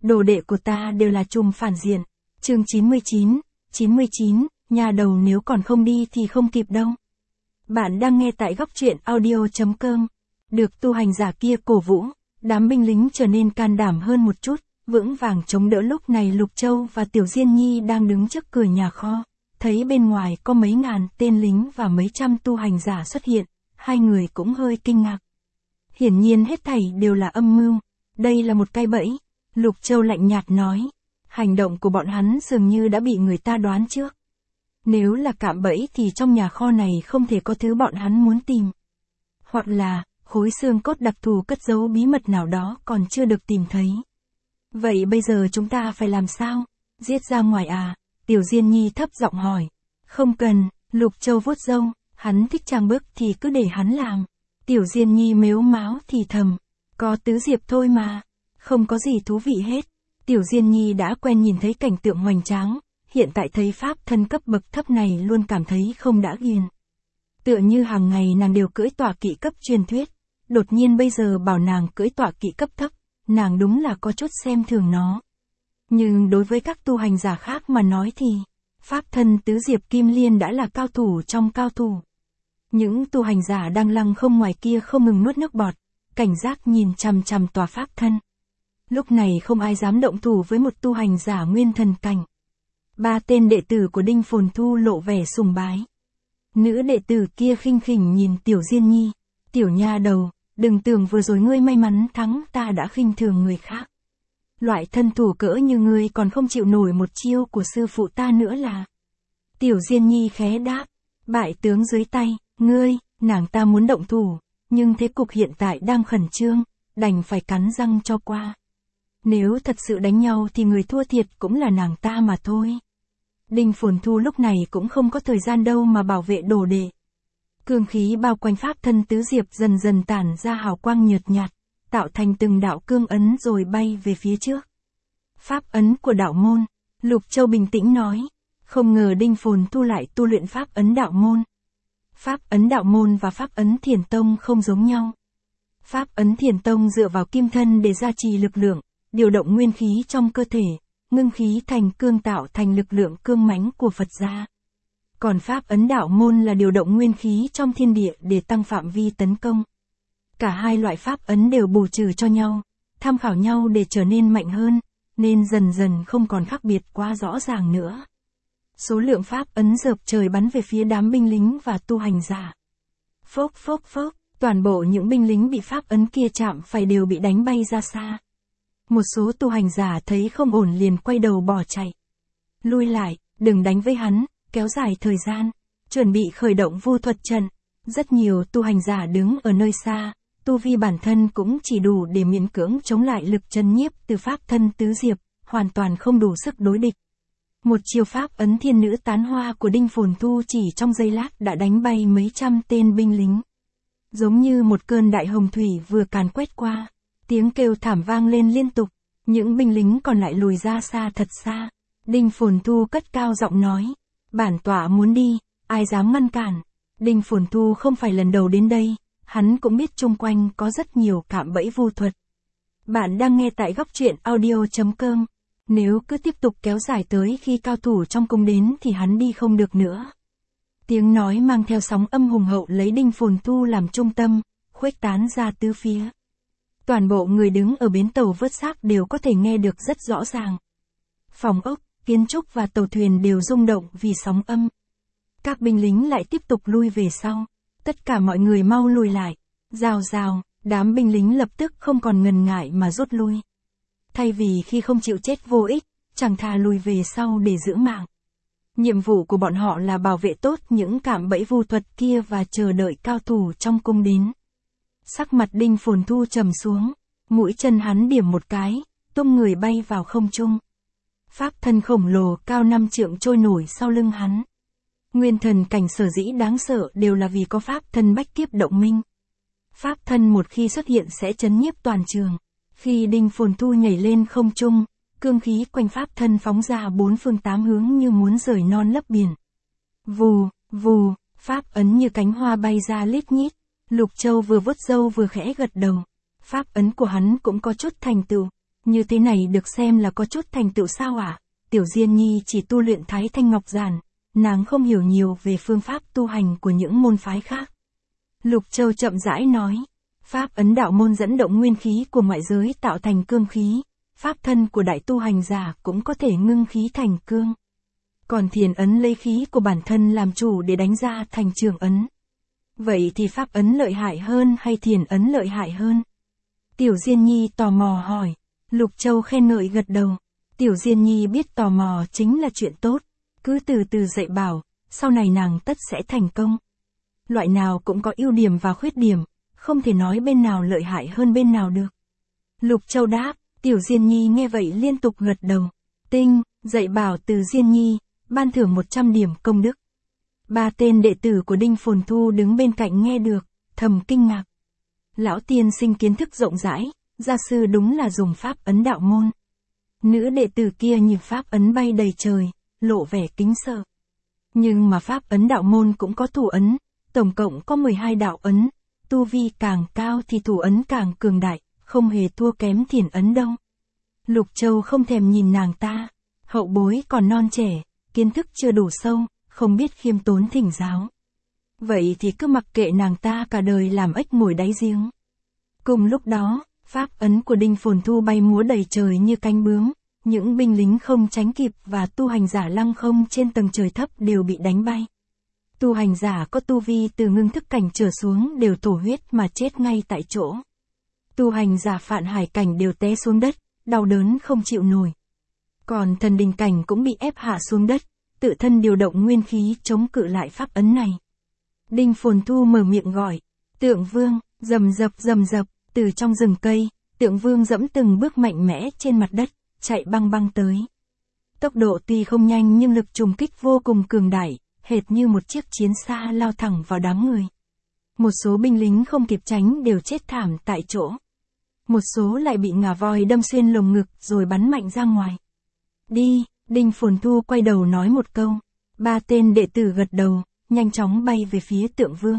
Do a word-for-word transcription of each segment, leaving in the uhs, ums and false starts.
đồ đệ của ta đều là trùm phản diện. Chương chín mươi chín, chín mươi chín, nhà đầu nếu còn không đi thì không kịp đâu. Bạn đang nghe tại góc truyện audio chấm com. Được tu hành giả kia cổ vũ, đám binh lính trở nên can đảm hơn một chút, vững vàng chống đỡ. Lúc này Lục Châu và Tiểu Diên Nhi đang đứng trước cửa nhà kho, thấy bên ngoài có mấy ngàn tên lính và mấy trăm tu hành giả xuất hiện, hai người cũng hơi kinh ngạc. Hiển nhiên hết thảy đều là âm mưu, đây là một cái bẫy. Lục Châu lạnh nhạt nói, hành động của bọn hắn dường như đã bị người ta đoán trước. Nếu là cạm bẫy thì trong nhà kho này không thể có thứ bọn hắn muốn tìm. Hoặc là, khối xương cốt đặc thù cất giấu bí mật nào đó còn chưa được tìm thấy. Vậy bây giờ chúng ta phải làm sao? Giết ra ngoài à? Tiểu Diên Nhi thấp giọng hỏi. Không cần, Lục Châu vuốt râu, hắn thích trang bức thì cứ để hắn làm. Tiểu Diên Nhi mếu máo thì thầm, có Tứ Diệp thôi mà, không có gì thú vị hết. Tiểu Diên Nhi đã quen nhìn thấy cảnh tượng hoành tráng, hiện tại thấy pháp thân cấp bậc thấp này luôn cảm thấy không đã ghiền. Tựa như hàng ngày nàng đều cưỡi tọa kỵ cấp truyền thuyết, đột nhiên bây giờ bảo nàng cưỡi tọa kỵ cấp thấp, nàng đúng là có chút xem thường nó. Nhưng đối với các tu hành giả khác mà nói thì, pháp thân Tứ Diệp Kim Liên đã là cao thủ trong cao thủ. Những tu hành giả đang lăng không ngoài kia không ngừng nuốt nước bọt, cảnh giác nhìn chằm chằm tòa pháp thân. Lúc này không ai dám động thủ với một tu hành giả nguyên thần cảnh. Ba tên đệ tử của Đinh Phồn Thu lộ vẻ sùng bái. Nữ đệ tử kia khinh khỉnh nhìn Tiểu Diên Nhi, tiểu nha đầu, đừng tưởng vừa rồi ngươi may mắn thắng ta đã khinh thường người khác. Loại thân thủ cỡ như ngươi còn không chịu nổi một chiêu của sư phụ ta nữa là. Tiểu Diên Nhi khẽ đáp, bại tướng dưới tay, ngươi, nàng ta muốn động thủ, nhưng thế cục hiện tại đang khẩn trương, đành phải cắn răng cho qua. Nếu thật sự đánh nhau thì người thua thiệt cũng là nàng ta mà thôi. Đinh Phồn Thu lúc này cũng không có thời gian đâu mà bảo vệ đồ đệ. Cương khí bao quanh pháp thân Tứ Diệp dần dần tản ra hào quang nhợt nhạt, tạo thành từng đạo cương ấn rồi bay về phía trước. Pháp ấn của đạo môn, Lục Châu bình tĩnh nói, không ngờ Đinh Phồn Thu lại tu luyện pháp ấn đạo môn. Pháp ấn đạo môn và pháp ấn Thiền Tông không giống nhau. Pháp ấn Thiền Tông dựa vào kim thân để gia trì lực lượng, điều động nguyên khí trong cơ thể, ngưng khí thành cương tạo thành lực lượng cương mãnh của Phật gia. Còn pháp ấn đạo môn là điều động nguyên khí trong thiên địa để tăng phạm vi tấn công. Cả hai loại pháp ấn đều bù trừ cho nhau, tham khảo nhau để trở nên mạnh hơn, nên dần dần không còn khác biệt quá rõ ràng nữa. Số lượng pháp ấn dợp trời bắn về phía đám binh lính và tu hành giả. Phốc phốc phốc, toàn bộ những binh lính bị pháp ấn kia chạm phải đều bị đánh bay ra xa. Một số tu hành giả thấy không ổn liền quay đầu bỏ chạy. Lui lại, đừng đánh với hắn, kéo dài thời gian, chuẩn bị khởi động vu thuật trận. Rất nhiều tu hành giả đứng ở nơi xa, tu vi bản thân cũng chỉ đủ để miễn cưỡng chống lại lực chân nhiếp từ pháp thân Tứ Diệp, hoàn toàn không đủ sức đối địch. Một chiêu pháp ấn thiên nữ tán hoa của Đinh Phồn Thu chỉ trong giây lát đã đánh bay mấy trăm tên binh lính. Giống như một cơn đại hồng thủy vừa càn quét qua, tiếng kêu thảm vang lên liên tục, những binh lính còn lại lùi ra xa thật xa. Đinh Phồn Thu cất cao giọng nói, bản tọa muốn đi, ai dám ngăn cản. Đinh Phồn Thu không phải lần đầu đến đây, hắn cũng biết chung quanh có rất nhiều cạm bẫy vu thuật. Bạn đang nghe tại góc truyện audio chấm com. Nếu cứ tiếp tục kéo dài tới khi cao thủ trong cung đến thì hắn đi không được nữa. Tiếng nói mang theo sóng âm hùng hậu lấy Đinh Phồn Thu làm trung tâm, khuếch tán ra tứ phía. Toàn bộ người đứng ở bến tàu vớt xác đều có thể nghe được rất rõ ràng. Phòng ốc, kiến trúc và tàu thuyền đều rung động vì sóng âm. Các binh lính lại tiếp tục lui về sau. Tất cả mọi người mau lùi lại. Rào rào, đám binh lính lập tức không còn ngần ngại mà rút lui. Thay vì khi không chịu chết vô ích, chẳng thà lùi về sau để giữ mạng. Nhiệm vụ của bọn họ là bảo vệ tốt những cạm bẫy vu thuật kia và chờ đợi cao thủ trong cung đến. Sắc mặt Đinh Phồn Thu trầm xuống, mũi chân hắn điểm một cái, tung người bay vào không trung. Pháp thân khổng lồ cao năm trượng trôi nổi sau lưng hắn. Nguyên thần cảnh sở dĩ đáng sợ đều là vì có pháp thân bách kiếp động minh. Pháp thân một khi xuất hiện sẽ chấn nhiếp toàn trường. Khi Đinh Phồn Thu nhảy lên không trung, cương khí quanh pháp thân phóng ra bốn phương tám hướng như muốn rời non lấp biển. Vù, vù, pháp ấn như cánh hoa bay ra lít nhít. Lục Châu vừa vuốt râu vừa khẽ gật đầu. Pháp ấn của hắn cũng có chút thành tựu. Như thế này được xem là có chút thành tựu sao ạ? À? Tiểu Diên Nhi chỉ tu luyện Thái Thanh Ngọc Giản, nàng không hiểu nhiều về phương pháp tu hành của những môn phái khác. Lục Châu chậm rãi nói, pháp ấn đạo môn dẫn động nguyên khí của ngoại giới tạo thành cương khí, pháp thân của đại tu hành giả cũng có thể ngưng khí thành cương. Còn thiền ấn lấy khí của bản thân làm chủ để đánh ra thành trường ấn. Vậy thì pháp ấn lợi hại hơn hay thiền ấn lợi hại hơn? Tiểu Diên Nhi tò mò hỏi. Lục Châu khen ngợi gật đầu. Tiểu Diên Nhi biết tò mò chính là chuyện tốt. Cứ từ từ dạy bảo, sau này nàng tất sẽ thành công. Loại nào cũng có ưu điểm và khuyết điểm, không thể nói bên nào lợi hại hơn bên nào được. Lục Châu đáp, Tiểu Diên Nhi nghe vậy liên tục gật đầu. Tinh, dạy bảo từ Diên Nhi, ban thưởng một trăm điểm công đức. Ba tên đệ tử của Đinh Phồn Thu đứng bên cạnh nghe được, thầm kinh ngạc. Lão tiên sinh kiến thức rộng rãi, gia sư đúng là dùng pháp ấn đạo môn. Nữ đệ tử kia nhìn pháp ấn bay đầy trời, lộ vẻ kính sợ. Nhưng mà pháp ấn đạo môn cũng có thủ ấn, tổng cộng có mười hai đạo ấn, tu vi càng cao thì thủ ấn càng cường đại, không hề thua kém thiền ấn đâu. Lục Châu không thèm nhìn nàng ta, hậu bối còn non trẻ, kiến thức chưa đủ sâu, không biết khiêm tốn thỉnh giáo. Vậy thì cứ mặc kệ nàng ta cả đời làm ếch ngồi đáy giếng. Cùng lúc đó, pháp ấn của Đinh Phồn Thu bay múa đầy trời như cánh bướm, những binh lính không tránh kịp và tu hành giả lăng không trên tầng trời thấp đều bị đánh bay. Tu hành giả có tu vi từ ngưng thức cảnh trở xuống đều thổ huyết mà chết ngay tại chỗ. Tu hành giả phạn hải cảnh đều té xuống đất, đau đớn không chịu nổi. Còn thần đình cảnh cũng bị ép hạ xuống đất, tự thân điều động nguyên khí chống cự lại pháp ấn này. Đinh Phồn Thu mở miệng gọi, Tượng Vương, rầm rập rầm rập, từ trong rừng cây, Tượng Vương dẫm từng bước mạnh mẽ trên mặt đất, chạy băng băng tới. Tốc độ tuy không nhanh nhưng lực trùng kích vô cùng cường đại, hệt như một chiếc chiến xa lao thẳng vào đám người. Một số binh lính không kịp tránh đều chết thảm tại chỗ. Một số lại bị ngà voi đâm xuyên lồng ngực rồi bắn mạnh ra ngoài. Đi, Đinh Phồn Thu quay đầu nói một câu. Ba tên đệ tử gật đầu, nhanh chóng bay về phía Tượng Vương.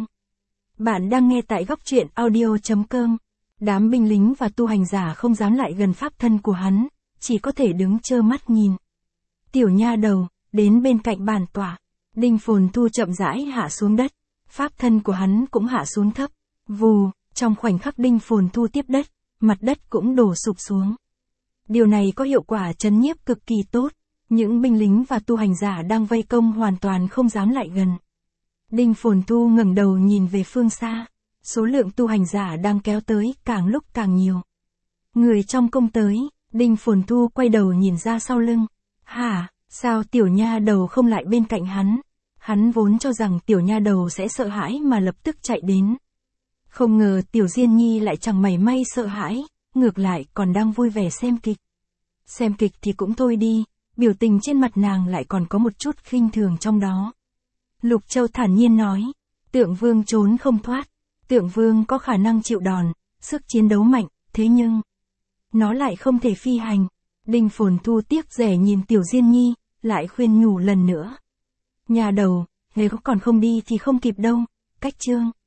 Bạn đang nghe tại góc truyện audio chấm com. Đám binh lính và tu hành giả không dám lại gần pháp thân của hắn, chỉ có thể đứng trơ mắt nhìn. Tiểu nha đầu, đến bên cạnh bàn tọa. Đinh Phồn Thu chậm rãi hạ xuống đất, pháp thân của hắn cũng hạ xuống thấp. Vù, trong khoảnh khắc Đinh Phồn Thu tiếp đất, mặt đất cũng đổ sụp xuống. Điều này có hiệu quả trấn nhiếp cực kỳ tốt, những binh lính và tu hành giả đang vây công hoàn toàn không dám lại gần. Đinh Phồn Thu ngẩng đầu nhìn về phương xa, số lượng tu hành giả đang kéo tới càng lúc càng nhiều. Người trong công tới, Đinh Phồn Thu quay đầu nhìn ra sau lưng. Hả, sao tiểu nha đầu không lại bên cạnh hắn? Hắn vốn cho rằng tiểu nha đầu sẽ sợ hãi mà lập tức chạy đến. Không ngờ tiểu Diên Nhi lại chẳng mảy may sợ hãi, ngược lại còn đang vui vẻ xem kịch. Xem kịch thì cũng thôi đi, biểu tình trên mặt nàng lại còn có một chút khinh thường trong đó. Lục Châu thản nhiên nói, Tượng Vương trốn không thoát, Tượng Vương có khả năng chịu đòn, sức chiến đấu mạnh, thế nhưng nó lại không thể phi hành. Đinh Phồn Thu tiếc rẻ nhìn tiểu Diên Nhi, lại khuyên nhủ lần nữa. Nhà đầu, nếu còn không đi thì không kịp đâu, cách chương.